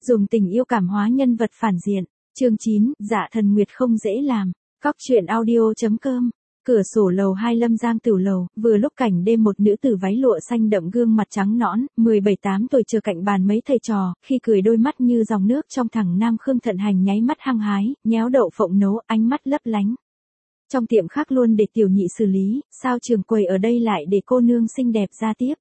Dùng tình yêu cảm hóa nhân vật phản diện. Chương 9, Dạ Thần Nguyệt không dễ làm. Cóc truyện audio.com. Cửa sổ lầu 2 Lâm Giang Tửu lầu, vừa lúc cảnh đêm một nữ tử váy lụa xanh đậm gương mặt trắng nõn, 17-8 tuổi chờ cạnh bàn mấy thầy trò, khi cười đôi mắt như dòng nước trong thẳng nam Khương Thận Hành nháy mắt hăng hái, nhéo đậu phộng nấu, ánh mắt lấp lánh. Trong tiệm khác luôn để tiểu nhị xử lý, sao trường quầy ở đây lại để cô nương xinh đẹp ra tiếp.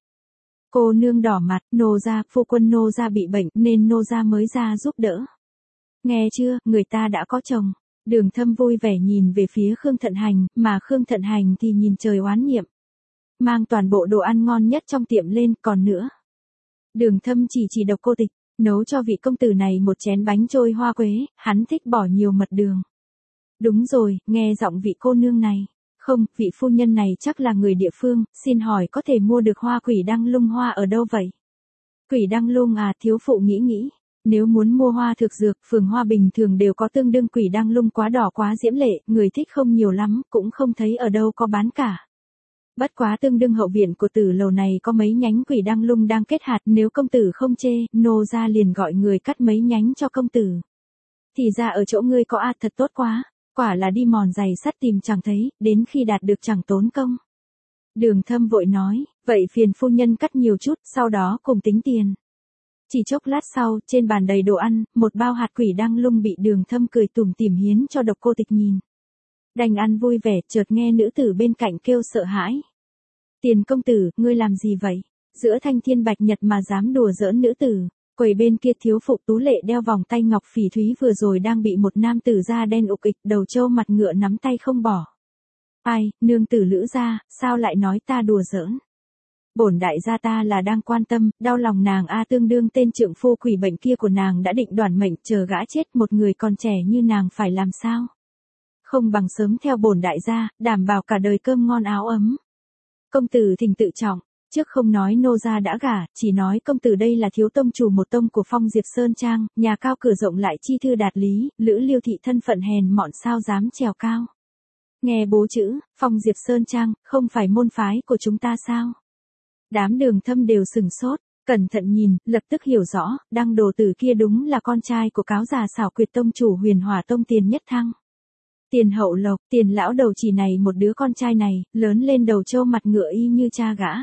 Cô nương đỏ mặt, nô gia, phu quân nô gia bị bệnh nên nô gia mới ra giúp đỡ. Nghe chưa, người ta đã có chồng. Đường Thâm vui vẻ nhìn về phía Khương Thận Hành, mà Khương Thận Hành thì nhìn trời oán niệm. Mang toàn bộ đồ ăn ngon nhất trong tiệm lên, còn nữa. Đường Thâm chỉ Độc Cô Tịch, nấu cho vị công tử này một chén bánh trôi hoa quế, hắn thích bỏ nhiều mật đường. Đúng rồi, nghe giọng vị cô nương này. Không, vị phu nhân này chắc là người địa phương, xin hỏi có thể mua được hoa quỷ đăng lung hoa ở đâu vậy? Quỷ đăng lung à, thiếu phụ nghĩ. Nếu muốn mua hoa thực dược, phường hoa bình thường đều có tương đương quỷ đăng lung quá đỏ quá diễm lệ, người thích không nhiều lắm, cũng không thấy ở đâu có bán cả. Bất quá tương đương hậu viện của tử lầu này có mấy nhánh quỷ đăng lung đang kết hạt, nếu công tử không chê, nô gia liền gọi người cắt mấy nhánh cho công tử. Thì ra ở chỗ ngươi có thật tốt quá, quả là đi mòn giày sắt tìm chẳng thấy, đến khi đạt được chẳng tốn công. Đường Thâm vội nói, vậy phiền phu nhân cắt nhiều chút, sau đó cùng tính tiền. Chỉ chốc lát sau, trên bàn đầy đồ ăn, một bao hạt quỷ đăng lung bị Đường Thâm cười tủm tỉm hiến cho Độc Cô Tịch nhìn. Đành ăn vui vẻ, chợt nghe nữ tử bên cạnh kêu sợ hãi. Tiền công tử, ngươi làm gì vậy? Giữa thanh thiên bạch nhật mà dám đùa giỡn nữ tử. Quầy bên kia thiếu phụ tú lệ đeo vòng tay ngọc phỉ thúy vừa rồi đang bị một nam tử da đen ục ịch đầu trâu mặt ngựa nắm tay không bỏ. Ai, nương tử Lữ gia, sao lại nói ta đùa giỡn? Bổn đại gia ta là đang quan tâm, đau lòng nàng tương đương tên trượng phu quỷ bệnh kia của nàng đã định đoản mệnh chờ gã chết, một người còn trẻ như nàng phải làm sao? Không bằng sớm theo bổn đại gia, đảm bảo cả đời cơm ngon áo ấm. Công tử thỉnh tự trọng, trước không nói nô gia đã gả, chỉ nói công tử đây là thiếu tông chủ một tông của Phong Diệp Sơn Trang, nhà cao cửa rộng lại chi thư đạt lý, Lữ Liêu thị thân phận hèn mọn sao dám trèo cao. Nghe bố chữ, Phong Diệp Sơn Trang, không phải môn phái của chúng ta sao? Đám Đường Thâm đều sừng sốt, cẩn thận nhìn, lập tức hiểu rõ, đăng đồ tử kia đúng là con trai của cáo già xảo quyệt tông chủ Huyền Hỏa Tông Tiền Nhất Thăng. Tiền Hậu Lộc, Tiền lão đầu chỉ này một đứa con trai này, lớn lên đầu trâu mặt ngựa y như cha gã.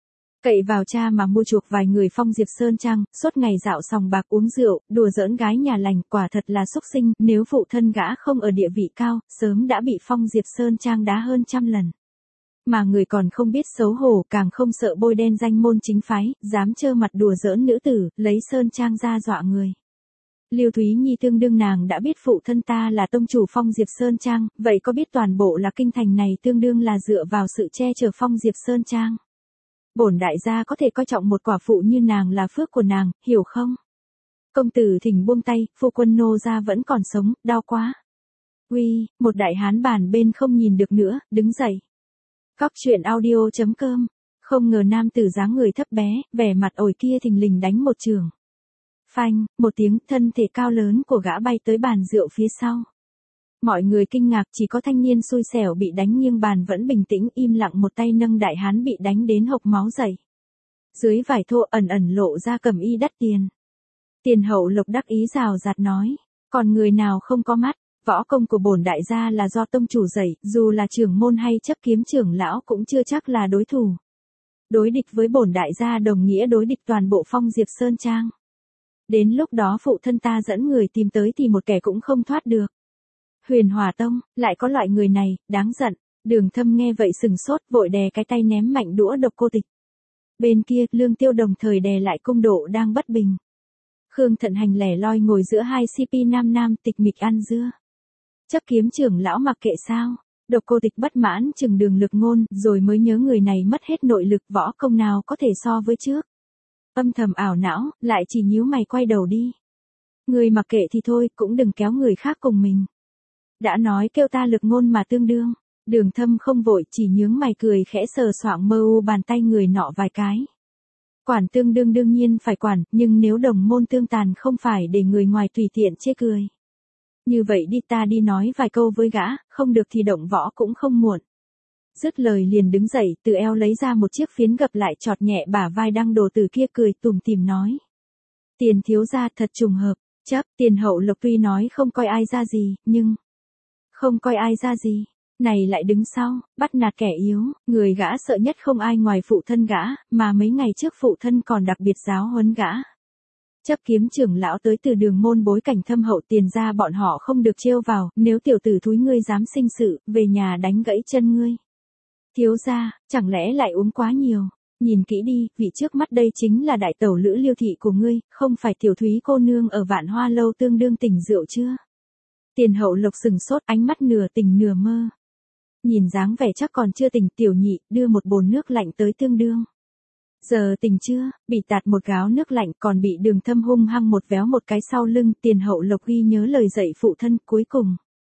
Cậy vào cha mà mua chuộc vài người Phong Diệp Sơn Trang, suốt ngày dạo sòng bạc uống rượu, đùa giỡn gái nhà lành, quả thật là xúc sinh, nếu phụ thân gã không ở địa vị cao, sớm đã bị Phong Diệp Sơn Trang đá hơn trăm lần. Mà người còn không biết xấu hổ, càng không sợ bôi đen danh môn chính phái, dám trơ mặt đùa giỡn nữ tử, lấy Sơn Trang ra dọa người. Liêu Thúy Nhi tương đương nàng đã biết phụ thân ta là tông chủ Phong Diệp Sơn Trang, vậy có biết toàn bộ là kinh thành này tương đương là dựa vào sự che chở Phong Diệp Sơn Trang. Bổn đại gia có thể coi trọng một quả phụ như nàng là phước của nàng, hiểu không? Công tử thỉnh buông tay, phu quân nô gia vẫn còn sống, đau quá. Uy, một đại hán bàn bên không nhìn được nữa, đứng dậy. Cóc truyện audio.com. Không ngờ nam tử dáng người thấp bé, vẻ mặt ổi kia thình lình đánh một trường. Phanh, một tiếng, thân thể cao lớn của gã bay tới bàn rượu phía sau. Mọi người kinh ngạc, chỉ có thanh niên xui xẻo bị đánh nghiêng bàn vẫn bình tĩnh im lặng, một tay nâng đại hán bị đánh đến hộc máu dày. Dưới vải thô ẩn lộ ra cẩm y đắt tiền. Tiền Hậu Lộc đắc ý rào rạt nói, còn người nào không có mắt, võ công của bổn đại gia là do tông chủ dạy, dù là trưởng môn hay chấp kiếm trưởng lão cũng chưa chắc là đối thủ. Đối địch với bổn đại gia đồng nghĩa đối địch toàn bộ Phong Diệp Sơn Trang. Đến lúc đó phụ thân ta dẫn người tìm tới thì một kẻ cũng không thoát được. Huyền Hỏa Tông, lại có loại người này, đáng giận. Đường Thâm nghe vậy sừng sốt, vội đè cái tay ném mạnh đũa Độc Cô Tịch. Bên kia, Lương Tiêu đồng thời đè lại cung độ đang bất bình. Khương Thận Hành lẻ loi ngồi giữa hai CP nam tịch mịch ăn dưa. Chấp kiếm trưởng lão mặc kệ sao? Độc Cô Tịch bất mãn chừng Đường Lực Ngôn, rồi mới nhớ người này mất hết nội lực, võ công nào có thể so với trước. Âm thầm ảo não, lại chỉ nhíu mày quay đầu đi. Người mặc kệ thì thôi, cũng đừng kéo người khác cùng mình. Đã nói kêu ta Lực Ngôn mà tương đương. Đường Thâm không vội, chỉ nhướng mày cười khẽ sờ soạng mơ u bàn tay người nọ vài cái. Quản tương đương đương nhiên phải quản, nhưng nếu đồng môn tương tàn không phải để người ngoài tùy tiện chê cười. Như vậy đi, ta đi nói vài câu với gã, không được thì động võ cũng không muộn. Dứt lời liền đứng dậy, từ eo lấy ra một chiếc phiến gập lại chọt nhẹ bả vai đăng đồ tử kia cười tủm tỉm nói. Tiền thiếu gia thật trùng hợp, chấp, Tiền Hậu Lộc tuy nói không coi ai ra gì, nhưng không coi ai ra gì, này lại đứng sau, bắt nạt kẻ yếu, người gã sợ nhất không ai ngoài phụ thân gã, mà mấy ngày trước phụ thân còn đặc biệt giáo huấn gã. Chấp kiếm trưởng lão tới từ đường môn bối cảnh thâm hậu, Tiền ra bọn họ không được trêu vào, nếu tiểu tử thúi ngươi dám sinh sự, về nhà đánh gãy chân ngươi. Thiếu gia, chẳng lẽ lại uống quá nhiều? Nhìn kỹ đi, vị trước mắt đây chính là đại tẩu Lữ Liêu thị của ngươi, không phải tiểu thúy cô nương ở Vạn Hoa lâu tương đương tỉnh rượu chưa? Tiền Hậu Lộc sừng sốt, ánh mắt nửa tỉnh nửa mơ. Nhìn dáng vẻ chắc còn chưa tỉnh, tiểu nhị đưa một bồn nước lạnh tới tương đương. Giờ tỉnh chưa? Bị tạt một gáo nước lạnh, còn bị Đường Thâm hung hăng một véo một cái sau lưng. Tiền Hậu Lộc ghi nhớ lời dạy phụ thân, cuối cùng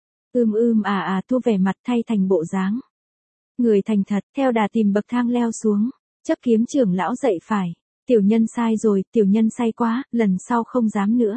thu vẻ mặt thay thành bộ dáng người thành thật, theo đà tìm bậc thang leo xuống. Chấp kiếm trưởng lão dậy phải, tiểu nhân sai rồi, tiểu nhân say quá, lần sau không dám nữa.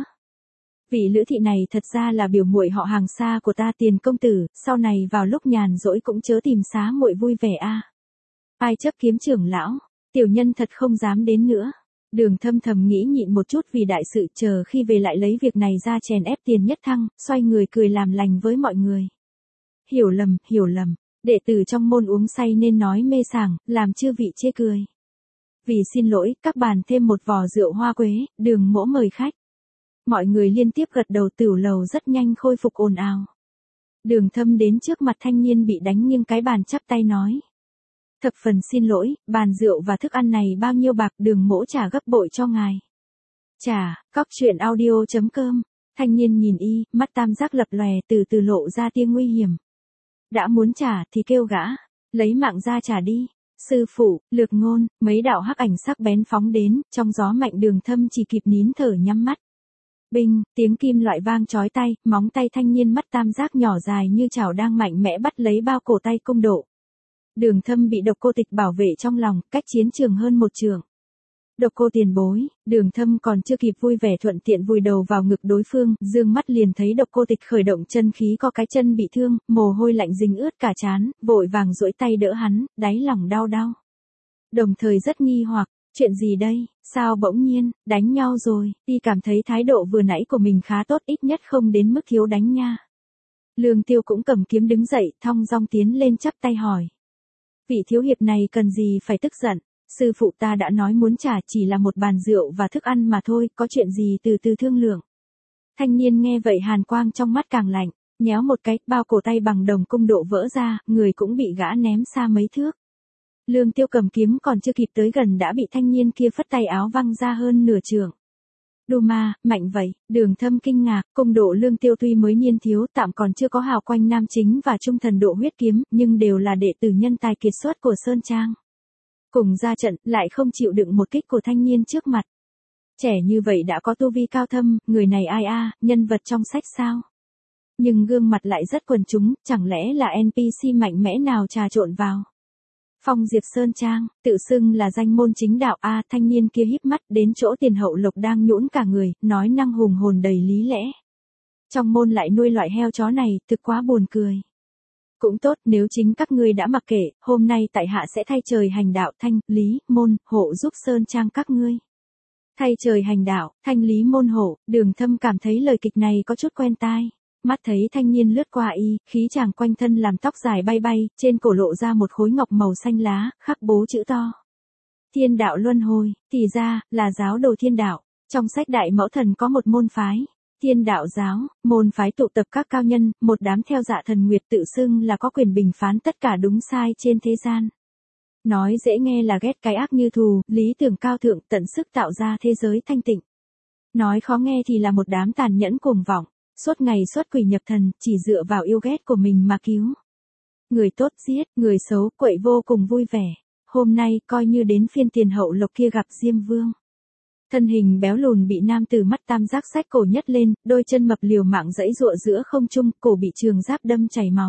Vị Lữ thị này thật ra là biểu muội họ hàng xa của ta, Tiền công tử, sau này vào lúc nhàn rỗi cũng chớ tìm xá muội vui vẻ a. Ai chấp kiếm trưởng lão, tiểu nhân thật không dám đến nữa. Đường Thâm thầm nghĩ nhịn một chút vì đại sự, chờ khi về lại lấy việc này ra chèn ép Tiền Nhất Thăng, xoay người cười làm lành với mọi người. Hiểu lầm, đệ tử trong môn uống say nên nói mê sảng, làm chư vị chê cười. Vì xin lỗi, các bàn thêm một vò rượu hoa quế, Đường mỗ mời khách. Mọi người liên tiếp gật đầu, tửu lầu rất nhanh khôi phục ồn ào. Đường Thâm đến trước mặt thanh niên bị đánh nghiêng cái bàn, chắp tay nói. Thập phần xin lỗi, bàn rượu và thức ăn này bao nhiêu bạc, Đường mỗ trả gấp bội cho ngài. Trả, cóc truyện audio.com. Thanh niên nhìn y, mắt tam giác lập lòe, từ từ lộ ra tia nguy hiểm. Đã muốn trả thì kêu gã, lấy mạng ra trả đi. Sư phụ, lược ngôn, mấy đạo hắc ảnh sắc bén phóng đến, trong gió mạnh. Đường Thâm chỉ kịp nín thở nhắm mắt. Binh, tiếng kim loại vang chói tai, móng tay thanh niên mắt tam giác nhỏ dài như chảo đang mạnh mẽ bắt lấy bao cổ tay cung độ. Đường Thâm bị Độc Cô Tịch bảo vệ trong lòng, cách chiến trường hơn một trường. Độc Cô tiền bối, Đường Thâm còn chưa kịp vui vẻ thuận tiện vùi đầu vào ngực đối phương, dương mắt liền thấy Độc Cô Tịch khởi động chân khí, có cái chân bị thương, mồ hôi lạnh dính ướt cả trán, vội vàng duỗi tay đỡ hắn, đáy lòng đau. Đồng thời rất nghi hoặc, chuyện gì đây, sao bỗng nhiên, đánh nhau rồi, y cảm thấy thái độ vừa nãy của mình khá tốt, ít nhất không đến mức thiếu đánh nha. Lương Tiêu cũng cầm kiếm đứng dậy, thong dong tiến lên chắp tay hỏi. Vị thiếu hiệp này cần gì phải tức giận, sư phụ ta đã nói muốn trả chỉ là một bàn rượu và thức ăn mà thôi, có chuyện gì từ từ thương lượng. Thanh niên nghe vậy hàn quang trong mắt càng lạnh, nhéo một cái, bao cổ tay bằng đồng cung độ vỡ ra, người cũng bị gã ném xa mấy thước. Lương Tiêu cầm kiếm còn chưa kịp tới gần đã bị thanh niên kia phất tay áo văng ra hơn nửa trượng. Đô ma, mạnh vậy, Đường Thâm kinh ngạc, cung độ Lương Tiêu tuy mới niên thiếu, tạm còn chưa có hào quanh nam chính và trung thần độ huyết kiếm, nhưng đều là đệ tử nhân tài kiệt xuất của Sơn Trang. Cùng ra trận, lại không chịu đựng một kích của thanh niên trước mặt. Trẻ như vậy đã có tu vi cao thâm, người này ai a, nhân vật trong sách sao? Nhưng gương mặt lại rất quần chúng, chẳng lẽ là NPC mạnh mẽ nào trà trộn vào? Phong Diệp Sơn Trang, tự xưng là danh môn chính đạo a, thanh niên kia híp mắt đến chỗ Tiền Hậu Lộc đang nhũn cả người, nói năng hùng hồn đầy lý lẽ. Trong môn lại nuôi loại heo chó này, thực quá buồn cười. Cũng tốt, nếu chính các ngươi đã mặc kệ, hôm nay tại hạ sẽ thay trời hành đạo, thanh, lý, môn, hộ giúp Sơn Trang các ngươi. Thay trời hành đạo, thanh lý môn hộ, Đường Thâm cảm thấy lời kịch này có chút quen tai. Mắt thấy thanh niên lướt qua y, khí chàng quanh thân làm tóc dài bay bay, trên cổ lộ ra một khối ngọc màu xanh lá, khắc bố chữ to. Thiên đạo luân hồi, thì ra, là giáo đồ thiên đạo. Trong sách Đại Mẫu Thần có một môn phái, Thiên đạo giáo, môn phái tụ tập các cao nhân, một đám theo dạ thần nguyệt tự xưng là có quyền bình phán tất cả đúng sai trên thế gian. Nói dễ nghe là ghét cái ác như thù, lý tưởng cao thượng, tận sức tạo ra thế giới thanh tịnh. Nói khó nghe thì là một đám tàn nhẫn cuồng vọng. Suốt ngày xuất quỷ nhập thần, chỉ dựa vào yêu ghét của mình mà cứu. Người tốt giết, người xấu quậy vô cùng vui vẻ. Hôm nay, coi như đến phiên Tiền Hậu Lộc kia gặp Diêm Vương. Thân hình béo lùn bị nam tử mắt tam giác xách cổ nhấc lên, đôi chân mập liều mạng giãy giụa giữa không trung, cổ bị trường giáp đâm chảy máu.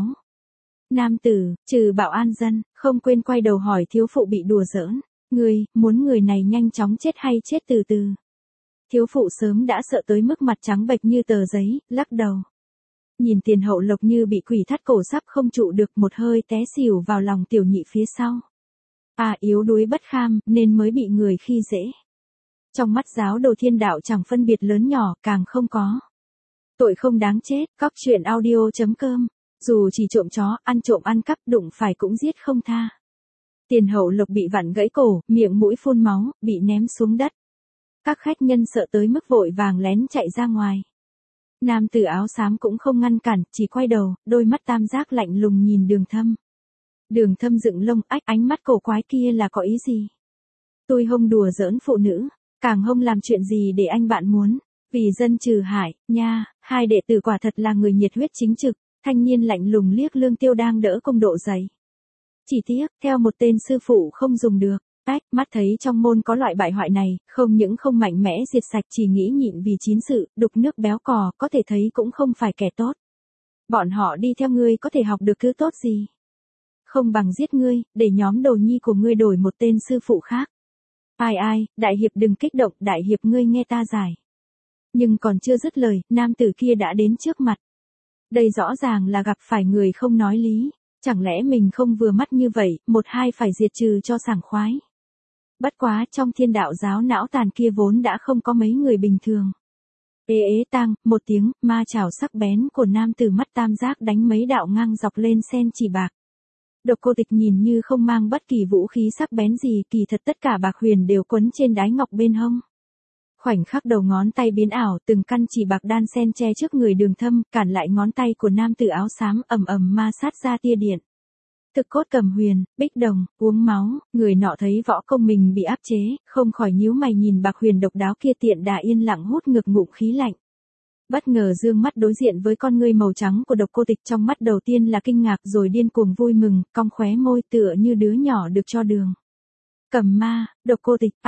Nam tử, trừ bảo an dân, không quên quay đầu hỏi thiếu phụ bị đùa giỡn. Ngươi, muốn người này nhanh chóng chết hay chết từ từ? Thiếu phụ sớm đã sợ tới mức mặt trắng bệch như tờ giấy, lắc đầu. Nhìn Tiền Hậu Lộc như bị quỷ thắt cổ sắp không trụ được, một hơi té xỉu vào lòng tiểu nhị phía sau. À, yếu đuối bất kham, nên mới bị người khi dễ. Trong mắt giáo đồ thiên đạo chẳng phân biệt lớn nhỏ, càng không có tội không đáng chết. Cóc truyện audio.com. Dù chỉ trộm chó, ăn trộm ăn cắp, đụng phải cũng giết không tha. Tiền hậu lộc bị vặn gãy cổ, miệng mũi phun máu, bị ném xuống đất. Các khách nhân sợ tới mức vội vàng lén chạy ra ngoài. Nam tử áo xám cũng không ngăn cản, chỉ quay đầu, đôi mắt tam giác lạnh lùng nhìn Đường Thâm. Đường Thâm dựng lông, ánh mắt cổ quái kia là có ý gì? Tôi không đùa giỡn phụ nữ, càng không làm chuyện gì để anh bạn muốn. Vì dân trừ hại, nha, hai đệ tử quả thật là người nhiệt huyết chính trực. Thanh niên lạnh lùng liếc Lương Tiêu đang đỡ công độ giày. Chỉ tiếc, theo một tên sư phụ không dùng được. Mắt thấy trong môn có loại bại hoại này, không những không mạnh mẽ diệt sạch, chỉ nghĩ nhịn vì chín sự, đục nước béo cò, có thể thấy cũng không phải kẻ tốt. Bọn họ đi theo ngươi có thể học được thứ tốt gì? Không bằng giết ngươi, để nhóm đồ nhi của ngươi đổi một tên sư phụ khác. Ai, đại hiệp đừng kích động, đại hiệp ngươi nghe ta giải. Nhưng còn chưa dứt lời, nam tử kia đã đến trước mặt. Đây rõ ràng là gặp phải người không nói lý. Chẳng lẽ mình không vừa mắt như vậy, một hai phải diệt trừ cho sảng khoái. Bất quá trong thiên đạo giáo não tàn kia vốn đã không có mấy người bình thường. Ế tang, một tiếng, ma chảo sắc bén của nam tử mắt tam giác đánh mấy đạo ngang dọc lên sen chỉ bạc. Độc Cô Tịch nhìn như không mang bất kỳ vũ khí sắc bén gì, kỳ thật tất cả bạc huyền đều quấn trên đái ngọc bên hông. Khoảnh khắc đầu ngón tay biến ảo, từng căn chỉ bạc đan sen che trước người Đường Thâm, cản lại ngón tay của nam tử áo xám, ầm ầm ma sát ra tia điện. Thực cốt cầm huyền, bích đồng, uống máu, người nọ thấy võ công mình bị áp chế, không khỏi nhíu mày nhìn bạc huyền độc đáo kia, tiện đà yên lặng hút ngược ngụm khí lạnh. Bất ngờ dương mắt đối diện với con ngươi màu trắng của Độc Cô Tịch, trong mắt đầu tiên là kinh ngạc rồi điên cuồng vui mừng, cong khóe môi tựa như đứa nhỏ được cho đường. Cầm ma, Độc Cô Tịch,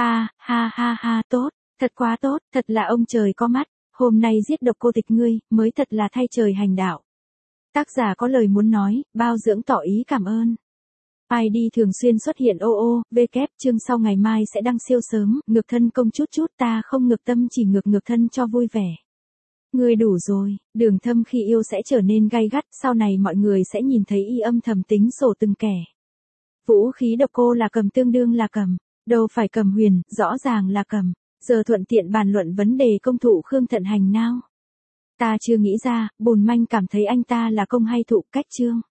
ha, tốt, thật quá tốt, thật là ông trời có mắt, hôm nay giết Độc Cô Tịch ngươi, mới thật là thay trời hành đạo. Tác giả có lời muốn nói, bao dưỡng tỏ ý cảm ơn. ID thường xuyên xuất hiện chương sau ngày mai sẽ đăng siêu sớm, ngược thân công chút ta không ngược tâm, chỉ ngược thân cho vui vẻ. Ngươi đủ rồi, Đường Thâm khi yêu sẽ trở nên gay gắt, sau này mọi người sẽ nhìn thấy y âm thầm tính sổ từng kẻ. Vũ khí độc cô là cầm, tương đương là cầm, đâu phải cầm huyền, rõ ràng là cầm. Giờ thuận tiện bàn luận vấn đề công thụ Khương Thận Hành nào. Ta chưa nghĩ ra, Bùn Manh cảm thấy anh ta là công hay thụ, cách chương.